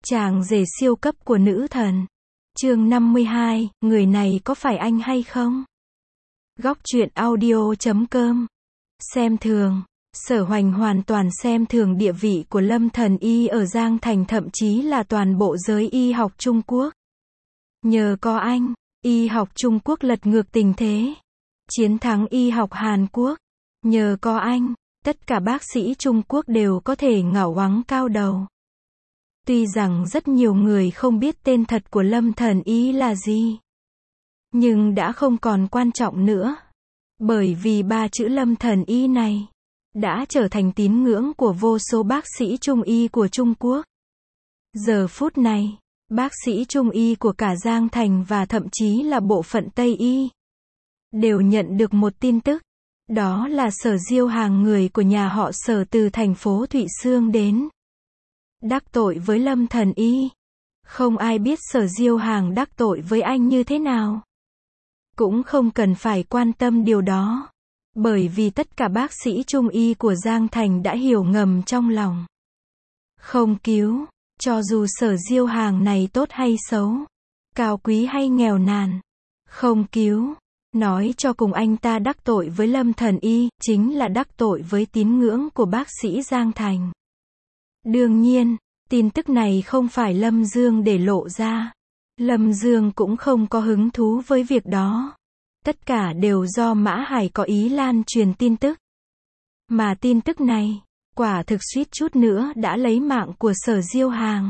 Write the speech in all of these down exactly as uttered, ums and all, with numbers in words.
Chàng rể siêu cấp của nữ thần. Chương năm mươi hai, người này có phải anh hay không? Góc truyện audio chấm com. Xem thường. Sở Hoành hoàn toàn xem thường địa vị của Lâm Thần Y ở Giang Thành, thậm chí là toàn bộ giới y học Trung Quốc. Nhờ có anh, y học Trung Quốc lật ngược tình thế, chiến thắng y học Hàn Quốc. Nhờ có anh, tất cả bác sĩ Trung Quốc đều có thể ngạo nghễ cao đầu. Tuy rằng rất nhiều người không biết tên thật của Lâm Thần Y là gì, nhưng đã không còn quan trọng nữa. Bởi vì ba chữ Lâm Thần Y này đã trở thành tín ngưỡng của vô số bác sĩ Trung y của Trung Quốc. Giờ phút này, bác sĩ Trung y của cả Giang Thành và thậm chí là bộ phận Tây y đều nhận được một tin tức. Đó là Sở Diêu Hàng, người của nhà họ Sở, từ thành phố Thụy Xương đến đắc tội với Lâm Thần Y. Không ai biết Sở Diêu Hàng đắc tội với anh như thế nào. Cũng không cần phải quan tâm điều đó. Bởi vì tất cả bác sĩ Trung y của Giang Thành đã hiểu ngầm trong lòng. Không cứu, cho dù Sở Diêu Hàng này tốt hay xấu, cao quý hay nghèo nàn, không cứu. Nói cho cùng, anh ta đắc tội với Lâm Thần Y, chính là đắc tội với tín ngưỡng của bác sĩ Giang Thành. Đương nhiên, tin tức này không phải Lâm Dương để lộ ra. Lâm Dương cũng không có hứng thú với việc đó. Tất cả đều do Mã Hải có ý lan truyền tin tức. Mà tin tức này, quả thực suýt chút nữa đã lấy mạng của Sở Diêu Hàng.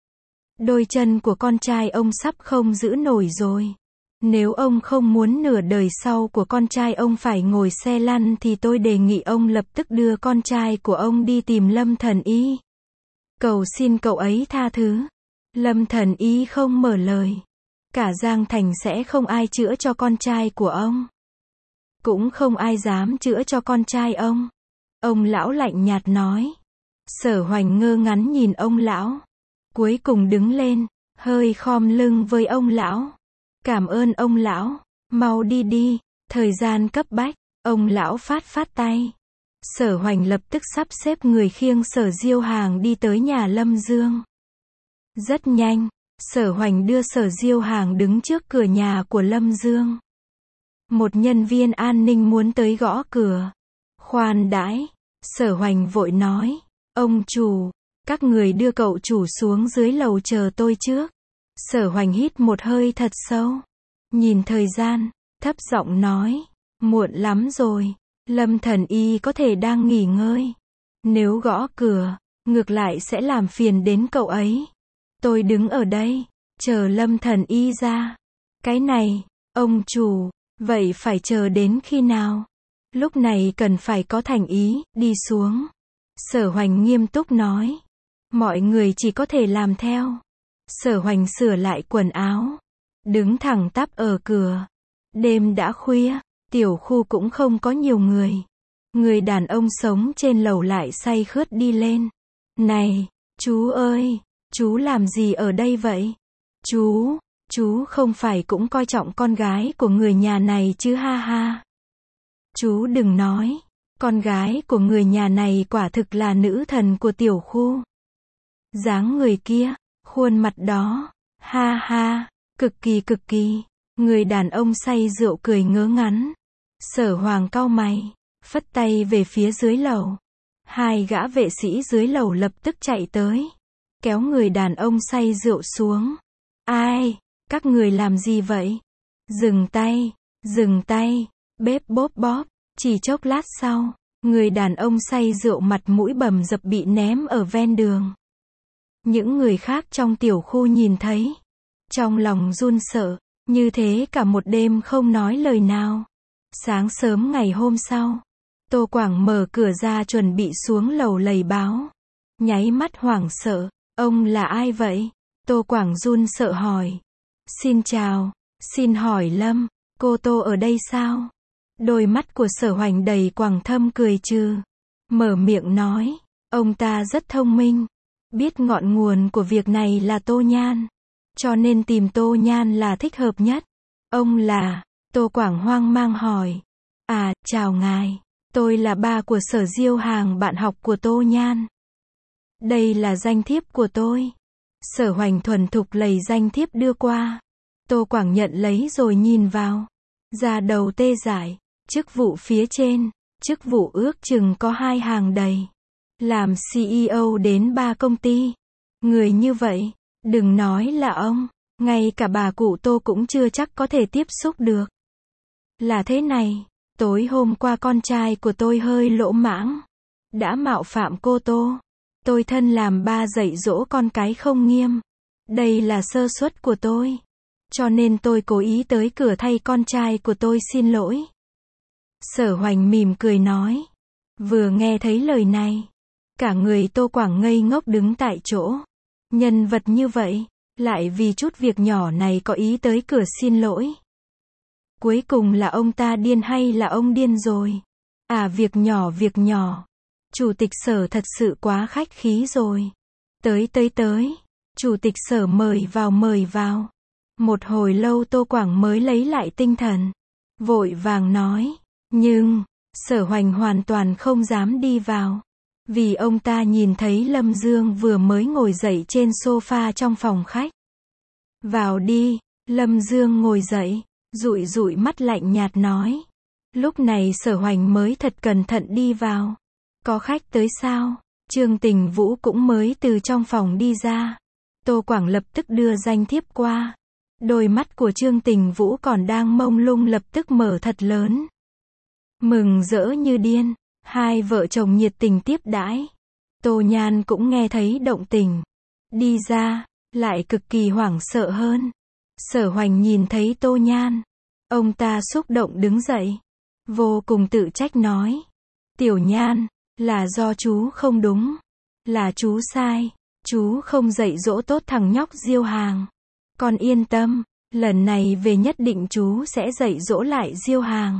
Đôi chân của con trai ông sắp không giữ nổi rồi. Nếu ông không muốn nửa đời sau của con trai ông phải ngồi xe lăn thì tôi đề nghị ông lập tức đưa con trai của ông đi tìm Lâm Thần Y. Cầu xin cậu ấy tha thứ. Lâm Thần Y không mở lời, cả Giang Thành sẽ không ai chữa cho con trai của ông. Cũng không ai dám chữa cho con trai ông. Ông lão lạnh nhạt nói. Sở Hoành ngơ ngắn nhìn ông lão. Cuối cùng đứng lên, hơi khom lưng với ông lão. Cảm ơn ông lão, mau đi đi, thời gian cấp bách. Ông lão phát phát tay. Sở Hoành lập tức sắp xếp người khiêng Sở Diêu Hàng đi tới nhà Lâm Dương. Rất nhanh, Sở Hoành đưa Sở Diêu Hàng đứng trước cửa nhà của Lâm Dương. Một nhân viên an ninh muốn tới gõ cửa. Khoan đãi, Sở Hoành vội nói. Ông chủ, các người đưa cậu chủ xuống dưới lầu chờ tôi trước. Sở Hoành hít một hơi thật sâu. Nhìn thời gian, thấp giọng nói. Muộn lắm rồi, Lâm Thần Y có thể đang nghỉ ngơi. Nếu gõ cửa, ngược lại sẽ làm phiền đến cậu ấy. Tôi đứng ở đây, chờ Lâm Thần Y ra. Cái này, ông chủ, vậy phải chờ đến khi nào? Lúc này cần phải có thành ý, đi xuống. Sở Hoành nghiêm túc nói. Mọi người chỉ có thể làm theo. Sở Hoành sửa lại quần áo, đứng thẳng tắp ở cửa. Đêm đã khuya, tiểu khu cũng không có nhiều người. Người đàn ông sống trên lầu lại say khướt đi lên. Này, chú ơi, chú làm gì ở đây vậy? Chú, chú không phải cũng coi trọng con gái của người nhà này chứ ha ha. Chú đừng nói, con gái của người nhà này quả thực là nữ thần của tiểu khu. Dáng người kia, khuôn mặt đó, ha ha, cực kỳ cực kỳ. Người đàn ông say rượu cười ngớ ngắn. Sở Hoàng cau mày, phất tay về phía dưới lầu. Hai gã vệ sĩ dưới lầu lập tức chạy tới, kéo người đàn ông say rượu xuống. Ai, các người làm gì vậy? Dừng tay, dừng tay, bếp bóp bóp. Chỉ chốc lát sau, người đàn ông say rượu mặt mũi bầm dập bị ném ở ven đường. Những người khác trong tiểu khu nhìn thấy, trong lòng run sợ, như thế cả một đêm không nói lời nào. Sáng sớm ngày hôm sau, Tô Quảng mở cửa ra chuẩn bị xuống lầu lầy báo. Nháy mắt hoảng sợ. Ông là ai vậy? Tô Quảng run sợ hỏi. Xin chào, xin hỏi Lâm, cô Tô ở đây sao? Đôi mắt của Sở Hoành đầy quầng thâm cười trừ. Mở miệng nói. Ông ta rất thông minh. Biết ngọn nguồn của việc này là Tô Nhan. Cho nên tìm Tô Nhan là thích hợp nhất. Ông là? Tô Quảng hoang mang hỏi. À, chào ngài. Tôi là ba của Sở Diêu Hàng, bạn học của Tô Nhan. Đây là danh thiếp của tôi. Sở Hoành thuần thục lầy danh thiếp đưa qua. Tô Quảng nhận lấy rồi nhìn vào. Da đầu tê dại. Chức vụ phía trên. Chức vụ ước chừng có hai hàng đầy. Làm xê e ô đến ba công ty. Người như vậy, đừng nói là ông, ngay cả bà cụ Tô cũng chưa chắc có thể tiếp xúc được. Là thế này, tối hôm qua con trai của tôi hơi lỗ mãng. Đã mạo phạm cô Tô. Tôi thân làm ba dạy dỗ con cái không nghiêm. Đây là sơ suất của tôi. Cho nên tôi cố ý tới cửa thay con trai của tôi xin lỗi. Sở Hoành mỉm cười nói. Vừa nghe thấy lời này, cả người Tô Quảng ngây ngốc đứng tại chỗ. Nhân vật như vậy, lại vì chút việc nhỏ này có ý tới cửa xin lỗi. Cuối cùng là ông ta điên hay là ông điên rồi? À, việc nhỏ việc nhỏ. Chủ tịch Sở thật sự quá khách khí rồi. Tới tới tới. Chủ tịch Sở mời vào mời vào. Một hồi lâu Tô Quảng mới lấy lại tinh thần. Vội vàng nói. Nhưng, Sở Hoành hoàn toàn không dám đi vào. Vì ông ta nhìn thấy Lâm Dương vừa mới ngồi dậy trên sofa trong phòng khách. Vào đi. Lâm Dương ngồi dậy, dụi dụi mắt lạnh nhạt nói. Lúc này Sở Hoành mới thật cẩn thận đi vào. Có khách tới sao? Trương Tình Vũ cũng mới từ trong phòng đi ra. Tô Quảng lập tức đưa danh thiếp qua. Đôi mắt của Trương Tình Vũ còn đang mông lung lập tức mở thật lớn. Mừng rỡ như điên. Hai vợ chồng nhiệt tình tiếp đãi. Tô Nhan cũng nghe thấy động tình. Đi ra, lại cực kỳ hoảng sợ hơn. Sở Hoành nhìn thấy Tô Nhan. Ông ta xúc động đứng dậy. Vô cùng tự trách nói. Tiểu Nhan, là do chú không đúng. Là chú sai. Chú không dạy dỗ tốt thằng nhóc Diêu Hàng. Con yên tâm, lần này về nhất định chú sẽ dạy dỗ lại Diêu Hàng.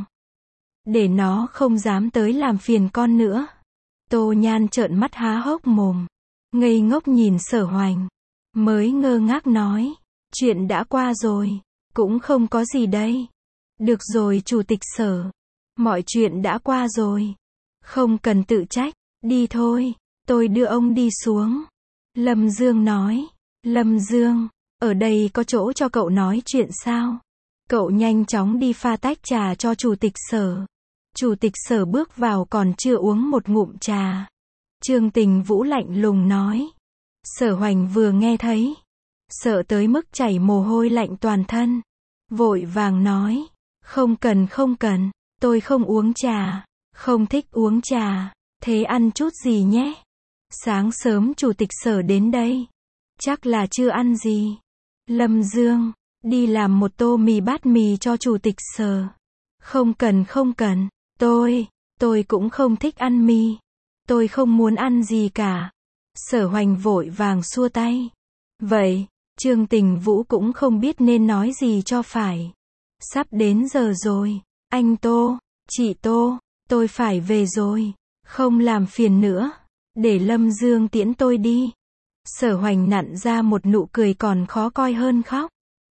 Để nó không dám tới làm phiền con nữa. Tô Nhan trợn mắt há hốc mồm. Ngây ngốc nhìn Sở Hoành. Mới ngơ ngác nói. Chuyện đã qua rồi. Cũng không có gì đây. Được rồi Chủ tịch Sở. Mọi chuyện đã qua rồi. Không cần tự trách. Đi thôi. Tôi đưa ông đi xuống. Lâm Dương nói. Lâm Dương, ở đây có chỗ cho cậu nói chuyện sao? Cậu nhanh chóng đi pha tách trà cho Chủ tịch Sở. Chủ tịch Sở bước vào còn chưa uống một ngụm trà. Trương Tình Vũ lạnh lùng nói. Sở Hoành vừa nghe thấy, sợ tới mức chảy mồ hôi lạnh toàn thân. Vội vàng nói. Không cần không cần, tôi không uống trà. Không thích uống trà. Thế ăn chút gì nhé? Sáng sớm Chủ tịch Sở đến đây. Chắc là chưa ăn gì. Lâm Dương, đi làm một tô mì bát mì cho Chủ tịch Sở. Không cần không cần. Tôi, tôi cũng không thích ăn mì. Tôi không muốn ăn gì cả. Sở Hoành vội vàng xua tay. Vậy, Trương Tình Vũ cũng không biết nên nói gì cho phải. Sắp đến giờ rồi. Anh Tô, chị Tô, tôi phải về rồi. Không làm phiền nữa. Để Lâm Dương tiễn tôi đi. Sở Hoành nặn ra một nụ cười còn khó coi hơn khóc.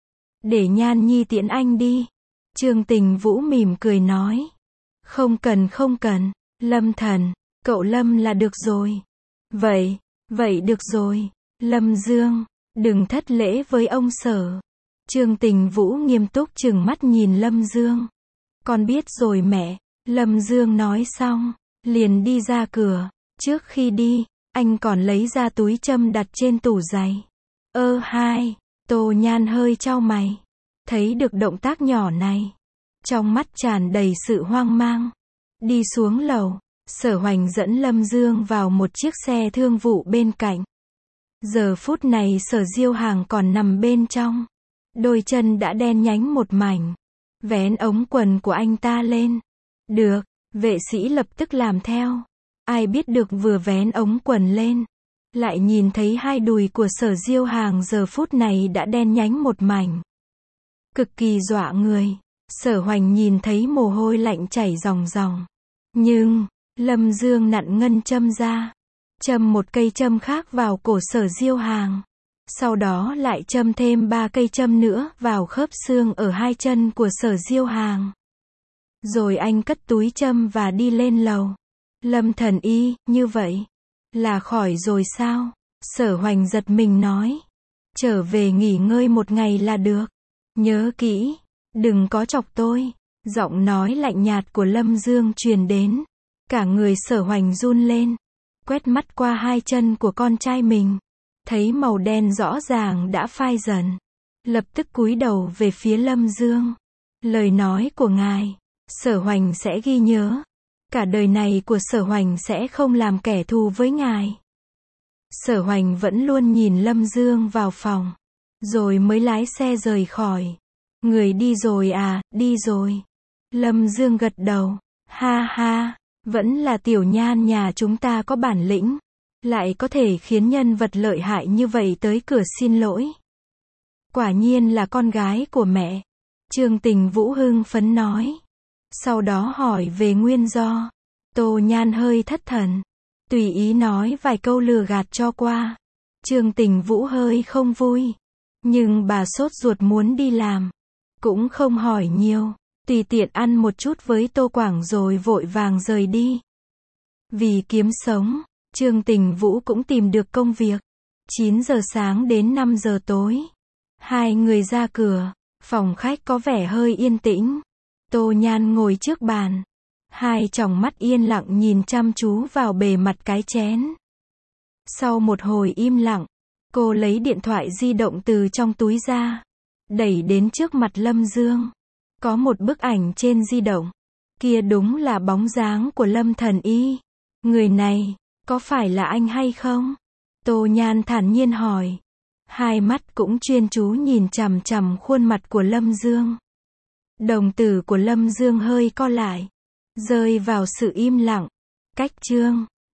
Để Nhan Nhi tiễn anh đi. Trương Tình Vũ mỉm cười nói. Không cần không cần. Lâm Thần, cậu Lâm là được rồi. Vậy, vậy được rồi. Lâm Dương, đừng thất lễ với ông Sở. Trương Tình Vũ nghiêm túc trừng mắt nhìn Lâm Dương. Con biết rồi mẹ. Lâm Dương nói xong, liền đi ra cửa. Trước khi đi, anh còn lấy ra túi châm đặt trên tủ giày. Ơ hai, Tô Nhan hơi chau mày. Thấy được động tác nhỏ này. Trong mắt tràn đầy sự hoang mang. Đi xuống lầu, Sở Hoành dẫn Lâm Dương vào một chiếc xe thương vụ bên cạnh. Giờ phút này Sở Diêu Hàng còn nằm bên trong. Đôi chân đã đen nhánh một mảnh. Vén ống quần của anh ta lên. Được, vệ sĩ lập tức làm theo. Ai biết được vừa vén ống quần lên, lại nhìn thấy hai đùi của Sở Diêu Hàng giờ phút này đã đen nhánh một mảnh. Cực kỳ dọa người. Sở Hoành nhìn thấy mồ hôi lạnh chảy ròng ròng. Nhưng, Lâm Dương nặn ngân châm ra. Châm một cây châm khác vào cổ Sở Diêu Hàng. Sau đó lại châm thêm ba cây châm nữa vào khớp xương ở hai chân của Sở Diêu Hàng. Rồi anh cất túi châm và đi lên lầu. Lâm Thần Y, như vậy là khỏi rồi sao? Sở Hoành giật mình nói. Trở về nghỉ ngơi một ngày là được. Nhớ kỹ, đừng có chọc tôi. Giọng nói lạnh nhạt của Lâm Dương truyền đến. Cả người Sở Hoành run lên. Quét mắt qua hai chân của con trai mình. Thấy màu đen rõ ràng đã phai dần. Lập tức cúi đầu về phía Lâm Dương. Lời nói của ngài, Sở Hoành sẽ ghi nhớ. Cả đời này của Sở Hoành sẽ không làm kẻ thù với ngài. Sở Hoành vẫn luôn nhìn Lâm Dương vào phòng. Rồi mới lái xe rời khỏi. Người đi rồi à, đi rồi. Lâm Dương gật đầu. Ha ha, vẫn là Tiểu Nhan nhà chúng ta có bản lĩnh. Lại có thể khiến nhân vật lợi hại như vậy tới cửa xin lỗi. Quả nhiên là con gái của mẹ. Trương Tình Vũ hưng phấn nói. Sau đó hỏi về nguyên do. Tô Nhan hơi thất thần. Tùy ý nói vài câu lừa gạt cho qua. Trương Tình Vũ hơi không vui. Nhưng bà sốt ruột muốn đi làm. Cũng không hỏi nhiều. Tùy tiện ăn một chút với Tô Quảng rồi vội vàng rời đi. Vì kiếm sống, Trương Tình Vũ cũng tìm được công việc. chín giờ sáng đến năm giờ tối. Hai người ra cửa. Phòng khách có vẻ hơi yên tĩnh. Tô Nhan ngồi trước bàn. Hai tròng mắt yên lặng nhìn chăm chú vào bề mặt cái chén. Sau một hồi im lặng, cô lấy điện thoại di động từ trong túi ra. Đẩy đến trước mặt Lâm Dương. Có một bức ảnh trên di động. Kia đúng là bóng dáng của Lâm Thần Y. Người này, có phải là anh hay không? Tô Nhan thản nhiên hỏi. Hai mắt cũng chuyên chú nhìn chằm chằm khuôn mặt của Lâm Dương. Đồng tử của Lâm Dương hơi co lại. Rơi vào sự im lặng. Cách chương